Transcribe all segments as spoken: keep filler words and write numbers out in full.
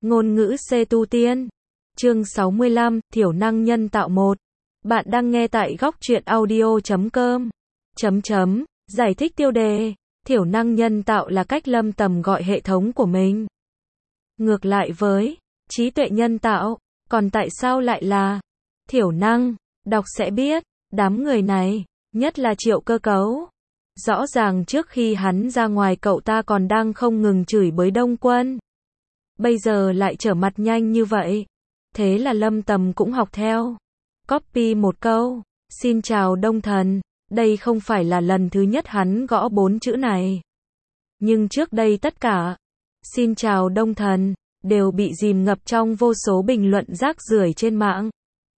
Ngôn ngữ C tu tiên. Chương sáu mươi lăm, thiểu năng nhân tạo một. Bạn đang nghe tại góc truyện audio chấm com. Chấm chấm, giải thích tiêu đề. Thiểu năng nhân tạo là cách Lâm Tầm gọi hệ thống của mình. Ngược lại với trí tuệ nhân tạo, còn tại sao lại là thiểu năng? Đọc sẽ biết, đám người này, nhất là Triệu Cơ Cấu. Rõ ràng trước khi hắn ra ngoài cậu ta còn đang không ngừng chửi bới Đông Quân. Bây giờ lại trở mặt nhanh như vậy. Thế là Lâm Tầm cũng học theo. Copy một câu. Xin chào Đông Thần. Đây không phải là lần thứ nhất hắn gõ bốn chữ này. Nhưng trước đây tất cả xin chào Đông Thần đều bị dìm ngập trong vô số bình luận rác rưởi trên mạng.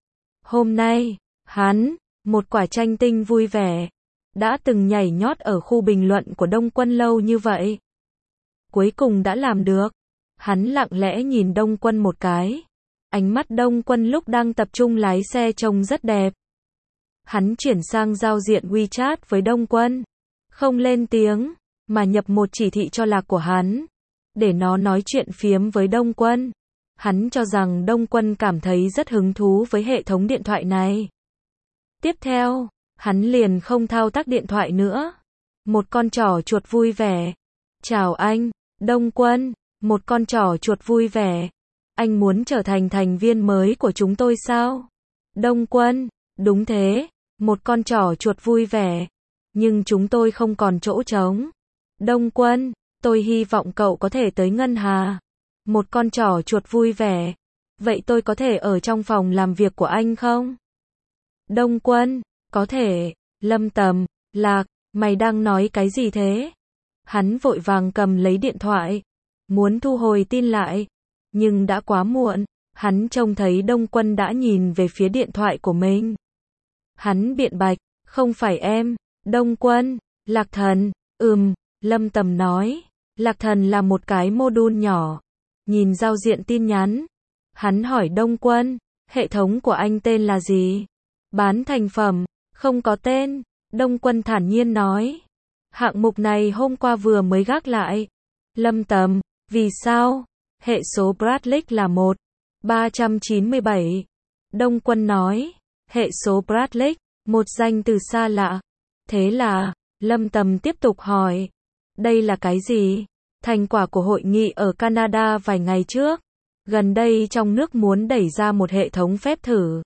Hôm nay, hắn, một quả chanh tinh vui vẻ, đã từng nhảy nhót ở khu bình luận của Đông Quân lâu như vậy. Cuối cùng đã làm được. Hắn lặng lẽ nhìn Đông Quân một cái. Ánh mắt Đông Quân lúc đang tập trung lái xe trông rất đẹp. Hắn chuyển sang giao diện WeChat với Đông Quân. Không lên tiếng, mà nhập một chỉ thị cho lạc của hắn. Để nó nói chuyện phiếm với Đông Quân. Hắn cho rằng Đông Quân cảm thấy rất hứng thú với hệ thống điện thoại này. Tiếp theo, hắn liền không thao tác điện thoại nữa. Một con trỏ chuột vui vẻ. Chào anh, Đông Quân. Một con trỏ chuột vui vẻ. Anh muốn trở thành thành viên mới của chúng tôi sao? Đông Quân, đúng thế. Một con trỏ chuột vui vẻ. Nhưng chúng tôi không còn chỗ trống. Đông Quân, tôi hy vọng cậu có thể tới Ngân Hà. Một con trỏ chuột vui vẻ. Vậy tôi có thể ở trong phòng làm việc của anh không? Đông Quân, có thể. Lâm Tầm, Lạc, mày đang nói cái gì thế? Hắn vội vàng cầm lấy điện thoại. Muốn thu hồi tin lại. Nhưng đã quá muộn. Hắn trông thấy Đông Quân đã nhìn về phía điện thoại của mình. Hắn biện bạch, không phải em, Đông Quân, Lạc Thần, ừm, Lâm Tầm nói. Lạc Thần là một cái module nhỏ. Nhìn giao diện tin nhắn. Hắn hỏi Đông Quân, hệ thống của anh tên là gì? Bán thành phẩm, không có tên. Đông Quân thản nhiên nói. Hạng mục này hôm qua vừa mới gác lại. Lâm Tầm, vì sao? Hệ số Bradley là một ba trăm chín mươi bảy. Đông Quân nói. Hệ số Bradley, một danh từ xa lạ. Thế là, Lâm Tầm tiếp tục hỏi. Đây là cái gì? Thành quả của hội nghị ở Canada vài ngày trước. Gần đây trong nước muốn đẩy ra một hệ thống phép thử.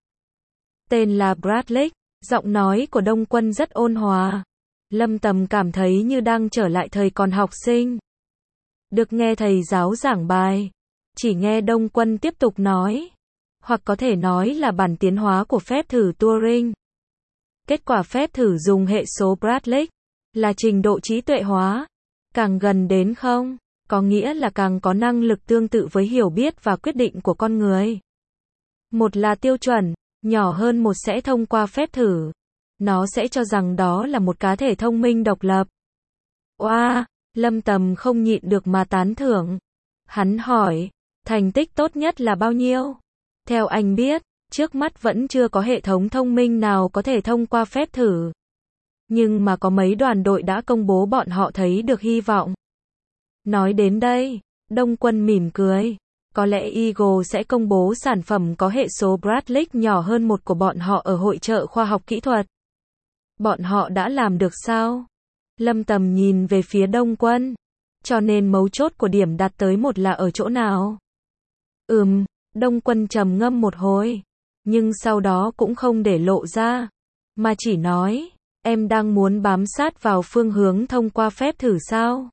Tên là Bradley. Giọng nói của Đông Quân rất ôn hòa. Lâm Tầm cảm thấy như đang trở lại thời còn học sinh. Được nghe thầy giáo giảng bài. Chỉ nghe Đông Quân tiếp tục nói. Hoặc có thể nói là bản tiến hóa của phép thử Turing. Kết quả phép thử dùng hệ số Bradley là trình độ trí tuệ hóa. Càng gần đến không, có nghĩa là càng có năng lực tương tự với hiểu biết và quyết định của con người. Một là tiêu chuẩn, nhỏ hơn một sẽ thông qua phép thử. Nó sẽ cho rằng đó là một cá thể thông minh độc lập. Oa, Lâm Tầm không nhịn được mà tán thưởng. Hắn hỏi, thành tích tốt nhất là bao nhiêu? Theo anh biết, trước mắt vẫn chưa có hệ thống thông minh nào có thể thông qua phép thử. Nhưng mà có mấy đoàn đội đã công bố bọn họ thấy được hy vọng. Nói đến đây, Đông Quân mỉm cười. Có lẽ Eagle sẽ công bố sản phẩm có hệ số Bradley nhỏ hơn một của bọn họ ở hội chợ khoa học kỹ thuật. Bọn họ đã làm được sao? Lâm Tầm nhìn về phía Đông Quân. Cho nên mấu chốt của điểm đạt tới một là ở chỗ nào? Ừm, Đông Quân trầm ngâm một hồi. Nhưng sau đó cũng không để lộ ra. Mà chỉ nói, em đang muốn bám sát vào phương hướng thông qua phép thử sao?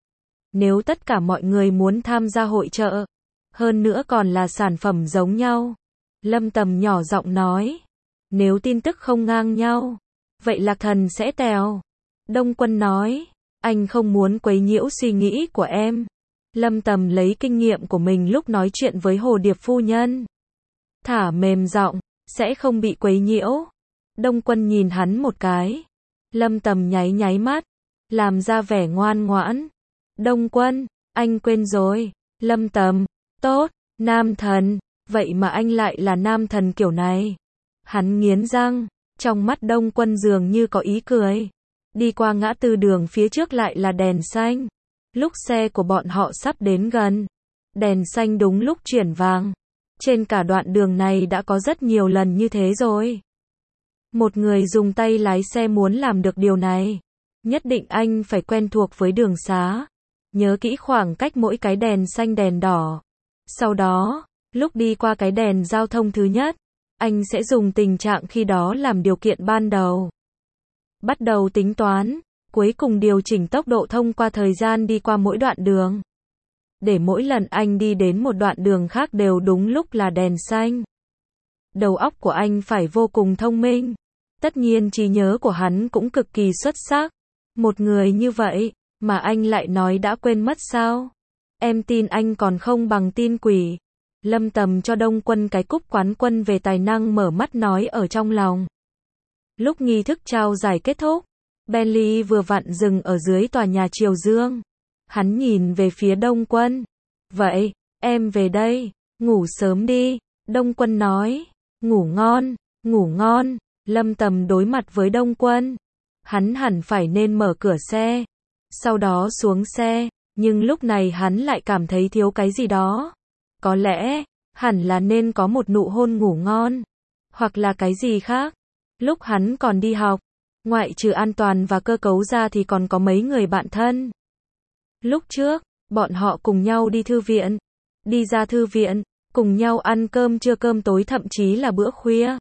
Nếu tất cả mọi người muốn tham gia hội chợ, hơn nữa còn là sản phẩm giống nhau. Lâm Tầm nhỏ giọng nói. Nếu tin tức không ngang nhau, vậy Lạc Thần sẽ tèo. Đông Quân nói. Anh không muốn quấy nhiễu suy nghĩ của em. Lâm Tầm lấy kinh nghiệm của mình lúc nói chuyện với Hồ Điệp phu nhân. Thả mềm giọng, sẽ không bị quấy nhiễu. Đông Quân nhìn hắn một cái. Lâm Tầm nháy nháy mắt, làm ra vẻ ngoan ngoãn. Đông Quân, anh quên rồi. Lâm Tầm, tốt, nam thần, vậy mà anh lại là nam thần kiểu này. Hắn nghiến răng, trong mắt Đông Quân dường như có ý cười. Đi qua ngã tư đường phía trước lại là đèn xanh. Lúc xe của bọn họ sắp đến gần, Đèn xanh đúng lúc chuyển vàng. Trên cả đoạn đường này đã có rất nhiều lần như thế rồi. Một người dùng tay lái xe muốn làm được điều này, nhất định anh phải quen thuộc với đường xá, nhớ kỹ khoảng cách mỗi cái đèn xanh đèn đỏ. Sau đó, lúc đi qua cái đèn giao thông thứ nhất, anh sẽ dùng tình trạng khi đó làm điều kiện ban đầu. Bắt đầu tính toán, cuối cùng điều chỉnh tốc độ thông qua thời gian đi qua mỗi đoạn đường. Để mỗi lần anh đi đến một đoạn đường khác đều đúng lúc là đèn xanh. Đầu óc của anh phải vô cùng thông minh. Tất nhiên trí nhớ của hắn cũng cực kỳ xuất sắc. Một người như vậy, mà anh lại nói đã quên mất sao? Em tin anh còn không bằng tin quỷ. Lâm Tầm cho Đông Quân cái cúp quán quân về tài năng mở mắt nói ở trong lòng. Lúc nghi thức trao giải kết thúc, Bentley vừa vặn dừng ở dưới tòa nhà Triều Dương. Hắn nhìn về phía Đông Quân. Vậy, em về đây, ngủ sớm đi. Đông Quân nói. Ngủ ngon, ngủ ngon. Lâm Tầm đối mặt với Đông Quân. Hắn hẳn phải nên mở cửa xe, sau đó xuống xe, nhưng lúc này hắn lại cảm thấy thiếu cái gì đó. Có lẽ, hẳn là nên có một nụ hôn ngủ ngon, hoặc là cái gì khác. Lúc hắn còn đi học, ngoại trừ An Toàn và Cơ Cấu ra thì còn có mấy người bạn thân. Lúc trước, bọn họ cùng nhau đi thư viện, đi ra thư viện, cùng nhau ăn cơm trưa cơm tối thậm chí là bữa khuya.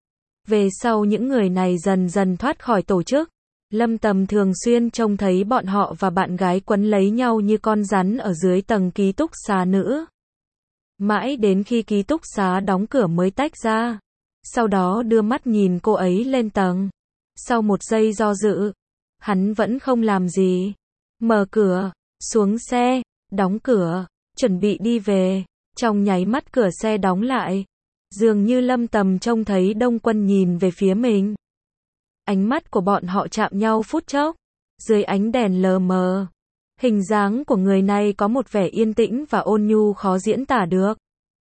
Về sau những người này dần dần thoát khỏi tổ chức. Lâm Tầm thường xuyên trông thấy bọn họ và bạn gái quấn lấy nhau như con rắn ở dưới tầng ký túc xá nữ. Mãi đến khi ký túc xá đóng cửa mới tách ra. Sau đó đưa mắt nhìn cô ấy lên tầng. Sau một giây do dự, hắn vẫn không làm gì. Mở cửa, xuống xe, đóng cửa, chuẩn bị đi về. Trong nháy mắt cửa xe đóng lại. Dường như Lâm Tầm trông thấy Đông Quân nhìn về phía mình. Ánh mắt của bọn họ chạm nhau phút chốc. Dưới ánh đèn lờ mờ. Hình dáng của người này có một vẻ yên tĩnh và ôn nhu khó diễn tả được.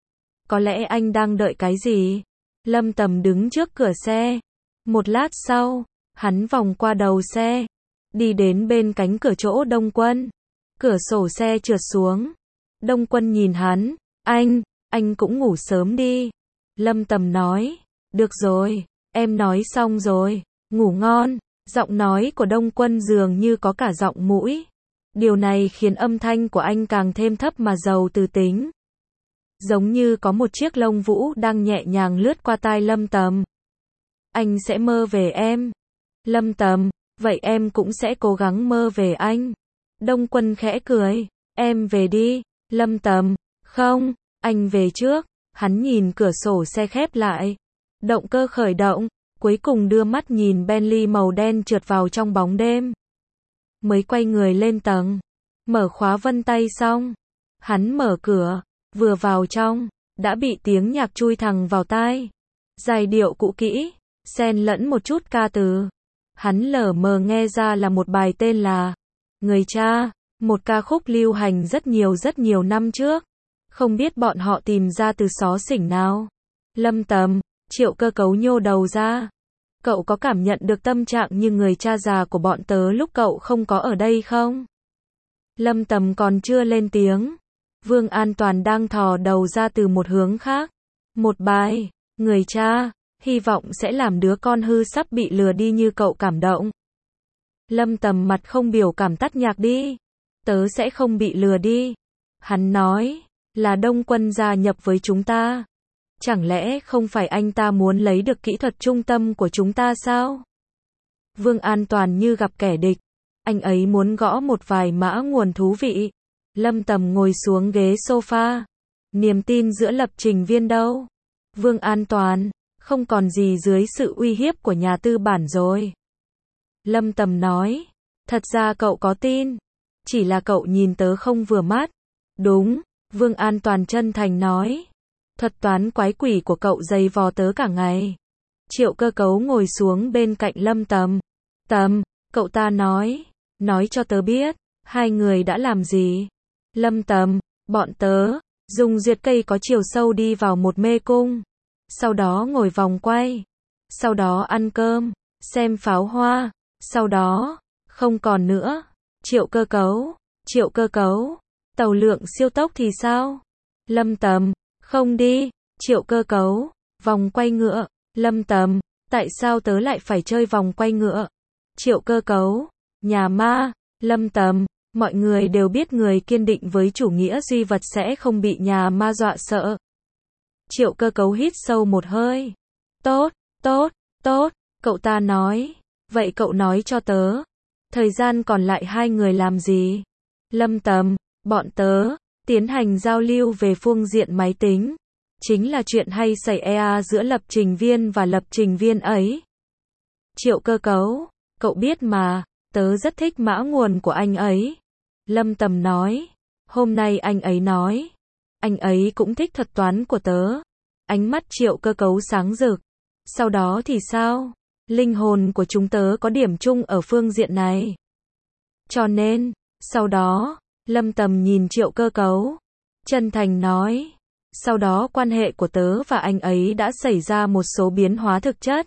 Có lẽ anh đang đợi cái gì? Lâm Tầm đứng trước cửa xe. Một lát sau, hắn vòng qua đầu xe. Đi đến bên cánh cửa chỗ Đông Quân. Cửa sổ xe trượt xuống. Đông Quân nhìn hắn. Anh, anh cũng ngủ sớm đi. Lâm Tầm nói. Được rồi, em nói xong rồi. Ngủ ngon. Giọng nói của Đông Quân dường như có cả giọng mũi. Điều này khiến âm thanh của anh càng thêm thấp mà giàu từ tính. Giống như có một chiếc lông vũ đang nhẹ nhàng lướt qua tai Lâm Tầm. Anh sẽ mơ về em. Lâm Tầm, vậy em cũng sẽ cố gắng mơ về anh. Đông Quân khẽ cười. Em về đi. Lâm Tầm, không, anh về trước. Hắn nhìn cửa sổ xe khép lại. Động cơ khởi động. Cuối cùng đưa mắt nhìn Bentley màu đen trượt vào trong bóng đêm. Mới quay người lên tầng. Mở khóa vân tay xong. Hắn mở cửa. Vừa vào trong. Đã bị tiếng nhạc chui thẳng vào tai. Giai điệu cũ kỹ. Xen lẫn một chút ca từ. Hắn lờ mờ nghe ra là một bài tên là Người Cha. Một ca khúc lưu hành rất nhiều rất nhiều năm trước. Không biết bọn họ tìm ra từ xó xỉnh nào. Lâm Tầm. Triệu Cơ Cấu nhô đầu ra. Cậu có cảm nhận được tâm trạng như người cha già của bọn tớ lúc cậu không có ở đây không? Lâm Tầm còn chưa lên tiếng. Vương An Toàn đang thò đầu ra từ một hướng khác. Một bài, Người Cha, hy vọng sẽ làm đứa con hư sắp bị lừa đi như cậu cảm động. Lâm Tầm mặt không biểu cảm tắt nhạc đi. Tớ sẽ không bị lừa đi. Hắn nói, là Đông Quân gia nhập với chúng ta. Chẳng lẽ không phải anh ta muốn lấy được kỹ thuật trung tâm của chúng ta sao? Vương An Toàn như gặp kẻ địch. Anh ấy muốn gõ một vài mã nguồn thú vị. Lâm Tầm ngồi xuống ghế sofa. Niềm tin giữa lập trình viên đâu? Vương An Toàn, không còn gì dưới sự uy hiếp của nhà tư bản rồi. Lâm Tầm nói, thật ra cậu có tin. Chỉ là cậu nhìn tớ không vừa mắt. Đúng, Vương An Toàn chân thành nói. Thuật toán quái quỷ của cậu dày vò tớ cả ngày. Triệu Cơ Cấu ngồi xuống bên cạnh Lâm Tầm. Tầm, cậu ta nói. Nói cho tớ biết, hai người đã làm gì? Lâm Tầm, bọn tớ, dùng duyệt cây có chiều sâu đi vào một mê cung. Sau đó ngồi vòng quay. Sau đó ăn cơm, xem pháo hoa. Sau đó, không còn nữa. Triệu Cơ Cấu, Triệu Cơ Cấu. Tàu lượng siêu tốc thì sao? Lâm Tầm, không đi. Triệu Cơ Cấu, vòng quay ngựa. Lâm Tầm, tại sao tớ lại phải chơi vòng quay ngựa? Triệu Cơ Cấu, nhà ma. Lâm Tầm, mọi người đều biết người kiên định với chủ nghĩa duy vật sẽ không bị nhà ma dọa sợ. Triệu Cơ Cấu hít sâu một hơi. Tốt, tốt, tốt, cậu ta nói. Vậy cậu nói cho tớ, thời gian còn lại hai người làm gì? Lâm Tầm, bọn tớ, tiến hành giao lưu về phương diện máy tính. Chính là chuyện hay xảy ra giữa lập trình viên và lập trình viên ấy. Triệu Cơ Cấu, cậu biết mà, tớ rất thích mã nguồn của anh ấy. Lâm Tầm nói, hôm nay anh ấy nói, anh ấy cũng thích thuật toán của tớ. Ánh mắt Triệu Cơ Cấu sáng rực. Sau đó thì sao? Linh hồn của chúng tớ có điểm chung ở phương diện này. Cho nên, sau đó, Lâm Tầm nhìn Triệu Cơ Cấu, chân thành nói, sau đó quan hệ của tớ và anh ấy đã xảy ra một số biến hóa thực chất.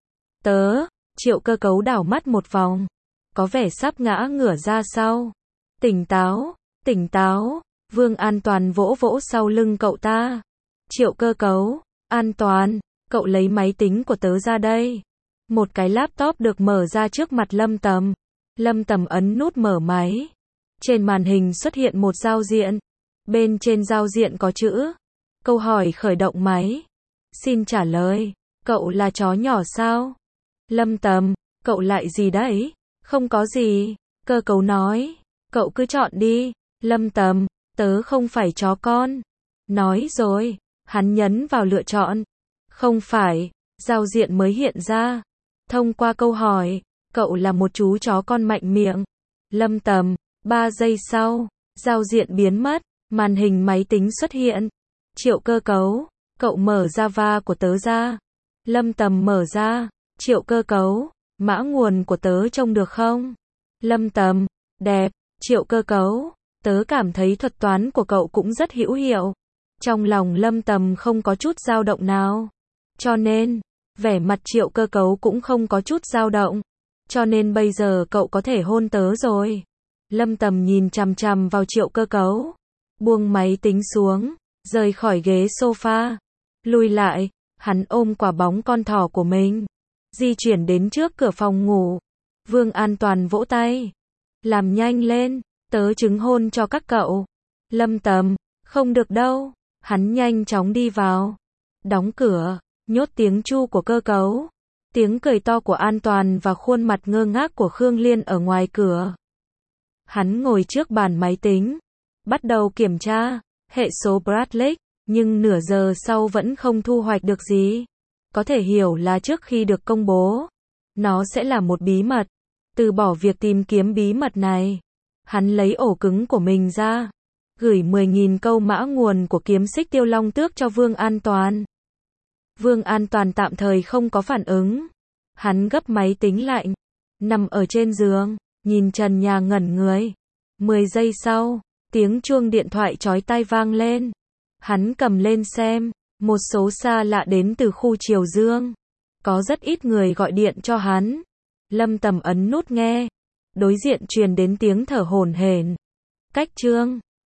Tớ, Triệu Cơ Cấu đảo mắt một vòng, có vẻ sắp ngã ngửa ra sau. Tỉnh táo, tỉnh táo, Vương An Toàn vỗ vỗ sau lưng cậu ta. Triệu Cơ Cấu, An Toàn, cậu lấy máy tính của tớ ra đây. Một cái laptop được mở ra trước mặt Lâm Tầm. Lâm Tầm ấn nút mở máy. Trên màn hình xuất hiện một giao diện. Bên trên giao diện có chữ. Câu hỏi khởi động máy. Xin trả lời, cậu là chó nhỏ sao? Lâm Tầm, cậu lại gì đấy? Không có gì. Cơ Cấu nói, cậu cứ chọn đi. Lâm Tầm, tớ không phải chó con. Nói rồi, hắn nhấn vào lựa chọn. Không phải, giao diện mới hiện ra. Thông qua câu hỏi, cậu là một chú chó con mạnh miệng. Lâm Tầm, ba giây sau, giao diện biến mất, màn hình máy tính xuất hiện. Triệu Cơ Cấu, cậu mở Java của tớ ra. Lâm Tầm mở ra. Triệu Cơ Cấu, mã nguồn của tớ trông được không? Lâm Tầm, đẹp. Triệu Cơ Cấu, tớ cảm thấy thuật toán của cậu cũng rất hữu hiệu. Trong lòng Lâm Tầm không có chút dao động nào. Cho nên, vẻ mặt Triệu Cơ Cấu cũng không có chút dao động. Cho nên bây giờ cậu có thể hôn tớ rồi. Lâm Tầm nhìn chằm chằm vào Triệu Cơ Cấu. Buông máy tính xuống, rời khỏi ghế sofa. Lùi lại, hắn ôm quả bóng con thỏ của mình. Di chuyển đến trước cửa phòng ngủ. Vương An Toàn vỗ tay. Làm nhanh lên, tớ chứng hôn cho các cậu. Lâm Tầm, không được đâu. Hắn nhanh chóng đi vào. Đóng cửa, nhốt tiếng chu của Cơ Cấu. Tiếng cười to của An Toàn và khuôn mặt ngơ ngác của Khương Liên ở ngoài cửa. Hắn ngồi trước bàn máy tính. Bắt đầu kiểm tra hệ số Bradley, nhưng nửa giờ sau vẫn không thu hoạch được gì. Có thể hiểu là trước khi được công bố, nó sẽ là một bí mật. Từ bỏ việc tìm kiếm bí mật này, hắn lấy ổ cứng của mình ra, gửi mười nghìn câu mã nguồn của kiếm xích Tiêu Long Tước cho Vương An Toàn. Vương An Toàn tạm thời không có phản ứng. Hắn gấp máy tính lạnh, nằm ở trên giường, nhìn trần nhà ngẩn người. mười giây sau, tiếng chuông điện thoại chói tai vang lên. Hắn cầm lên xem, một số xa lạ đến từ khu Triều Dương. Có rất ít người gọi điện cho hắn. Lâm Tầm ấn nút nghe. Đối diện truyền đến tiếng thở hổn hển. Cách Trương.